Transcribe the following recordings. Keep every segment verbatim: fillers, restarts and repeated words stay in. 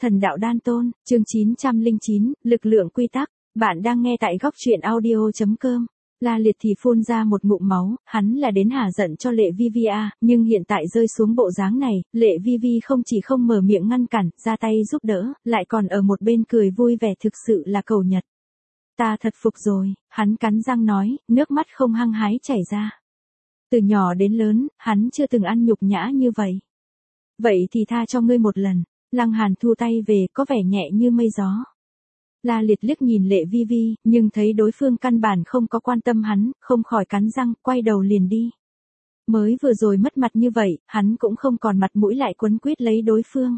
Thần đạo đan tôn, chương chín trăm lẻ chín, lực lượng quy tắc. Bạn đang nghe tại góc truyện audio chấm com. La Liệt thì phun ra một ngụm máu, hắn là đến hả giận cho Lệ Vi Vi à, nhưng hiện tại rơi xuống bộ dáng này, Lệ Vi Vi không chỉ không mở miệng ngăn cản, ra tay giúp đỡ, lại còn ở một bên cười vui vẻ, thực sự là cầu nhật. Ta thật phục rồi, hắn cắn răng nói, nước mắt không hăng hái chảy ra. Từ nhỏ đến lớn, hắn chưa từng ăn nhục nhã như vậy. Vậy thì tha cho ngươi một lần. Lăng Hàn thu tay về, có vẻ nhẹ như mây gió. La Liệt liếc nhìn Lệ Vi Vi, nhưng thấy đối phương căn bản không có quan tâm hắn, không khỏi cắn răng, quay đầu liền đi. Mới vừa rồi mất mặt như vậy, hắn cũng không còn mặt mũi lại quấn quýt lấy đối phương.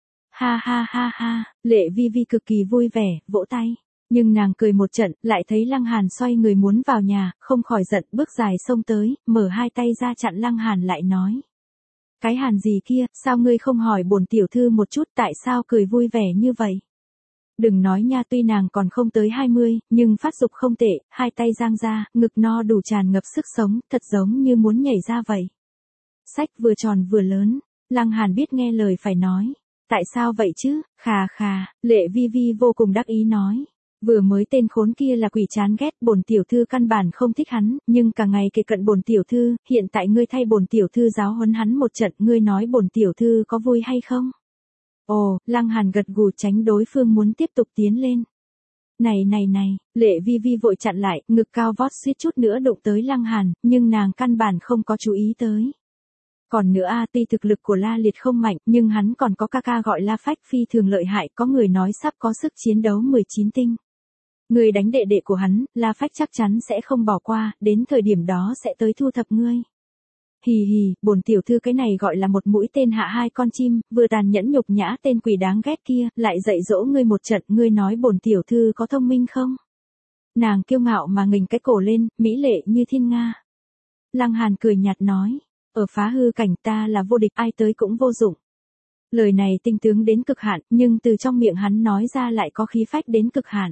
Ha ha ha ha, Lệ Vi Vi cực kỳ vui vẻ, vỗ tay. Nhưng nàng cười một trận, lại thấy Lăng Hàn xoay người muốn vào nhà, không khỏi giận, bước dài xông tới, mở hai tay ra chặn Lăng Hàn lại nói. Cái Hàn gì kia, sao ngươi không hỏi bổn tiểu thư một chút tại sao cười vui vẻ như vậy? Đừng nói nha, tuy nàng còn không tới hai mươi, nhưng phát dục không tệ, hai tay giang ra, ngực no đủ tràn ngập sức sống, thật giống như muốn nhảy ra vậy. Sách vừa tròn vừa lớn, Lăng Hàn biết nghe lời phải nói. Tại sao vậy chứ, khà khà, Lệ Vi Vi vô cùng đắc ý nói. Vừa mới tên khốn kia là quỷ chán ghét, bổn tiểu thư căn bản không thích hắn, nhưng cả ngày kề cận bổn tiểu thư, hiện tại ngươi thay bổn tiểu thư giáo huấn hắn một trận, ngươi nói bổn tiểu thư có vui hay không? Ồ, Lăng Hàn gật gù tránh đối phương muốn tiếp tục tiến lên. Này này này, Lệ Vi Vi vội chặn lại, ngực cao vót suýt chút nữa đụng tới Lăng Hàn, nhưng nàng căn bản không có chú ý tới. Còn nữa a, tuy thực lực của La Liệt không mạnh, nhưng hắn còn có ca ca gọi La Phách phi thường lợi hại, có người nói sắp có sức chiến đấu mười chín tinh. Ngươi đánh đệ đệ của hắn, La Phách chắc chắn sẽ không bỏ qua, đến thời điểm đó sẽ tới thu thập ngươi. Hì hì, bổn tiểu thư cái này gọi là một mũi tên hạ hai con chim, vừa tàn nhẫn nhục nhã tên quỷ đáng ghét kia, lại dạy dỗ ngươi một trận, ngươi nói bổn tiểu thư có thông minh không? Nàng kiêu ngạo mà nghềnh cái cổ lên, mỹ lệ như thiên nga. Lăng Hàn cười nhạt nói, ở phá hư cảnh ta là vô địch, ai tới cũng vô dụng. Lời này tinh tướng đến cực hạn, nhưng từ trong miệng hắn nói ra lại có khí phách đến cực hạn.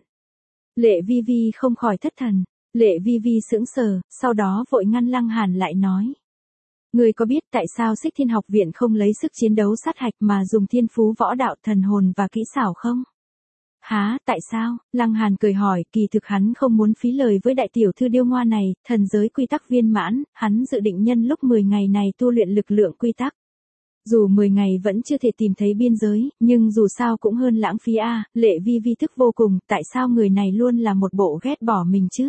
Lệ Vi Vi không khỏi thất thần, Lệ Vi Vi sững sờ, sau đó vội ngăn Lăng Hàn lại nói. Ngươi có biết tại sao Xích Thiên học viện không lấy sức chiến đấu sát hạch mà dùng thiên phú võ đạo thần hồn và kỹ xảo không? Hả, tại sao? Lăng Hàn cười hỏi, kỳ thực hắn không muốn phí lời với đại tiểu thư điêu ngoa này, thần giới quy tắc viên mãn, hắn dự định nhân lúc mười ngày này tu luyện lực lượng quy tắc. Dù mười ngày vẫn chưa thể tìm thấy biên giới, nhưng dù sao cũng hơn lãng phí a. Lệ Vi Vi thức vô cùng, tại sao người này luôn là một bộ ghét bỏ mình chứ?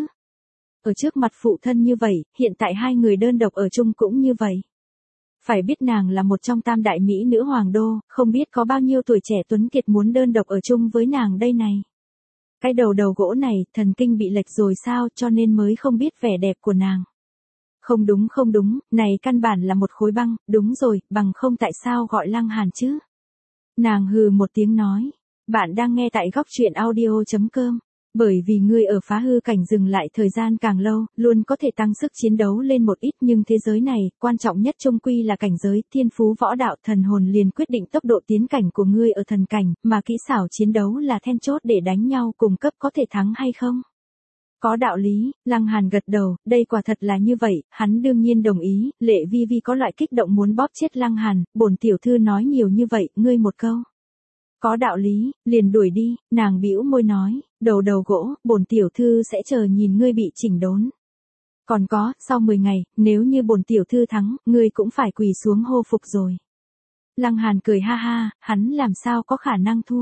Ở trước mặt phụ thân như vậy, hiện tại hai người đơn độc ở chung cũng như vậy. Phải biết nàng là một trong tam đại mỹ nữ hoàng đô, không biết có bao nhiêu tuổi trẻ tuấn kiệt muốn đơn độc ở chung với nàng đây này. Cái đầu đầu gỗ này, thần kinh bị lệch rồi sao, cho nên mới không biết vẻ đẹp của nàng. Không đúng không đúng, này căn bản là một khối băng, đúng rồi, bằng không tại sao gọi Lăng Hàn chứ? Nàng hừ một tiếng nói, bạn đang nghe tại góc truyện audio chấm com. Bởi vì ngươi ở phá hư cảnh dừng lại thời gian càng lâu, luôn có thể tăng sức chiến đấu lên một ít, nhưng thế giới này, quan trọng nhất chung quy là cảnh giới, thiên phú võ đạo thần hồn liền quyết định tốc độ tiến cảnh của ngươi ở thần cảnh, mà kỹ xảo chiến đấu là then chốt để đánh nhau cùng cấp có thể thắng hay không. Có đạo lý, Lăng Hàn gật đầu, đây quả thật là như vậy, hắn đương nhiên đồng ý, Lệ Vi Vi có loại kích động muốn bóp chết Lăng Hàn, bổn tiểu thư nói nhiều như vậy, ngươi một câu. Có đạo lý, liền đuổi đi, nàng bĩu môi nói, đầu đầu gỗ, bổn tiểu thư sẽ chờ nhìn ngươi bị chỉnh đốn. Còn có, sau mười ngày, nếu như bổn tiểu thư thắng, ngươi cũng phải quỳ xuống hô phục rồi. Lăng Hàn cười ha ha, hắn làm sao có khả năng thua.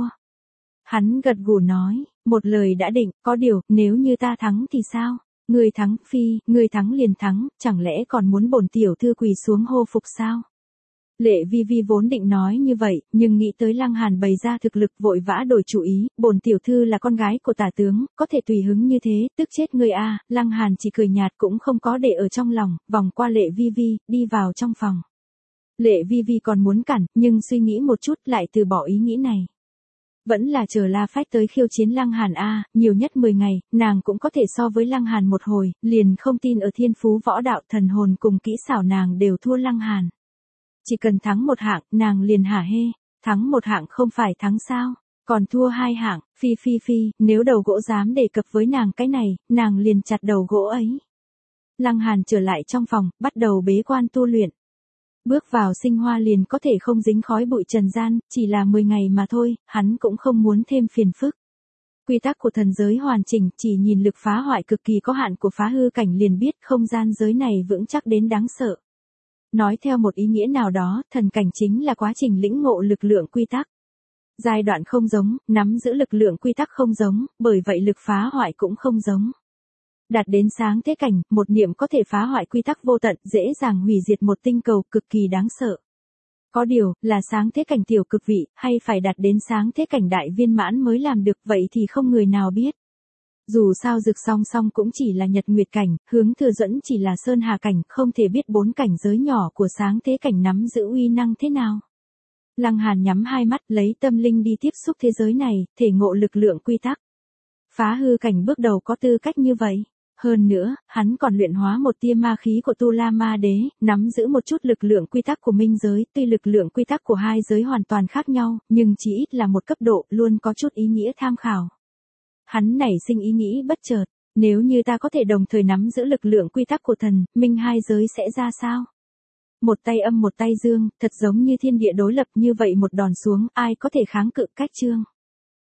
Hắn gật gù nói, một lời đã định, có điều, nếu như ta thắng thì sao? Ngươi thắng, phi, ngươi thắng liền thắng, chẳng lẽ còn muốn bổn tiểu thư quỳ xuống hô phục sao? Lệ Vi Vi vốn định nói như vậy, nhưng nghĩ tới Lăng Hàn bày ra thực lực vội vã đổi chủ ý, bổn tiểu thư là con gái của tả tướng, có thể tùy hứng như thế, tức chết người a. Lăng Hàn chỉ cười nhạt cũng không có để ở trong lòng, vòng qua Lệ Vi Vi, đi vào trong phòng. Lệ Vi Vi còn muốn cản, nhưng suy nghĩ một chút lại từ bỏ ý nghĩ này. Vẫn là chờ La Phách tới khiêu chiến Lăng Hàn a, nhiều nhất mười ngày, nàng cũng có thể so với Lăng Hàn một hồi, liền không tin ở thiên phú võ đạo thần hồn cùng kỹ xảo nàng đều thua Lăng Hàn. Chỉ cần thắng một hạng, nàng liền hả hê, thắng một hạng không phải thắng sao, còn thua hai hạng, phi phi phi, nếu đầu gỗ dám đề cập với nàng cái này, nàng liền chặt đầu gỗ ấy. Lăng Hàn trở lại trong phòng, bắt đầu bế quan tu luyện. Bước vào sinh hoa liền có thể không dính khói bụi trần gian, chỉ là mười ngày mà thôi, hắn cũng không muốn thêm phiền phức. Quy tắc của thần giới hoàn chỉnh, chỉ nhìn lực phá hoại cực kỳ có hạn của phá hư cảnh liền biết không gian giới này vững chắc đến đáng sợ. Nói theo một ý nghĩa nào đó, thần cảnh chính là quá trình lĩnh ngộ lực lượng quy tắc. Giai đoạn không giống, nắm giữ lực lượng quy tắc không giống, bởi vậy lực phá hoại cũng không giống. Đạt đến sáng thế cảnh, một niệm có thể phá hoại quy tắc vô tận, dễ dàng hủy diệt một tinh cầu, cực kỳ đáng sợ. Có điều, là sáng thế cảnh tiểu cực vị, hay phải đạt đến sáng thế cảnh đại viên mãn mới làm được, vậy thì không người nào biết. Dù sao Dực Song Song cũng chỉ là nhật nguyệt cảnh, Hướng Thừa Duẫn chỉ là sơn hà cảnh, không thể biết bốn cảnh giới nhỏ của sáng thế cảnh nắm giữ uy năng thế nào. Lăng Hàn nhắm hai mắt, lấy tâm linh đi tiếp xúc thế giới này, thể ngộ lực lượng quy tắc. Phá hư cảnh bước đầu có tư cách như vậy. Hơn nữa, hắn còn luyện hóa một tia ma khí của Tu La Ma Đế, nắm giữ một chút lực lượng quy tắc của minh giới, tuy lực lượng quy tắc của hai giới hoàn toàn khác nhau, nhưng chỉ ít là một cấp độ, luôn có chút ý nghĩa tham khảo. Hắn nảy sinh ý nghĩ bất chợt, nếu như ta có thể đồng thời nắm giữ lực lượng quy tắc của thần, minh hai giới sẽ ra sao? Một tay âm một tay dương, thật giống như thiên địa đối lập, như vậy một đòn xuống, ai có thể kháng cự cách chương.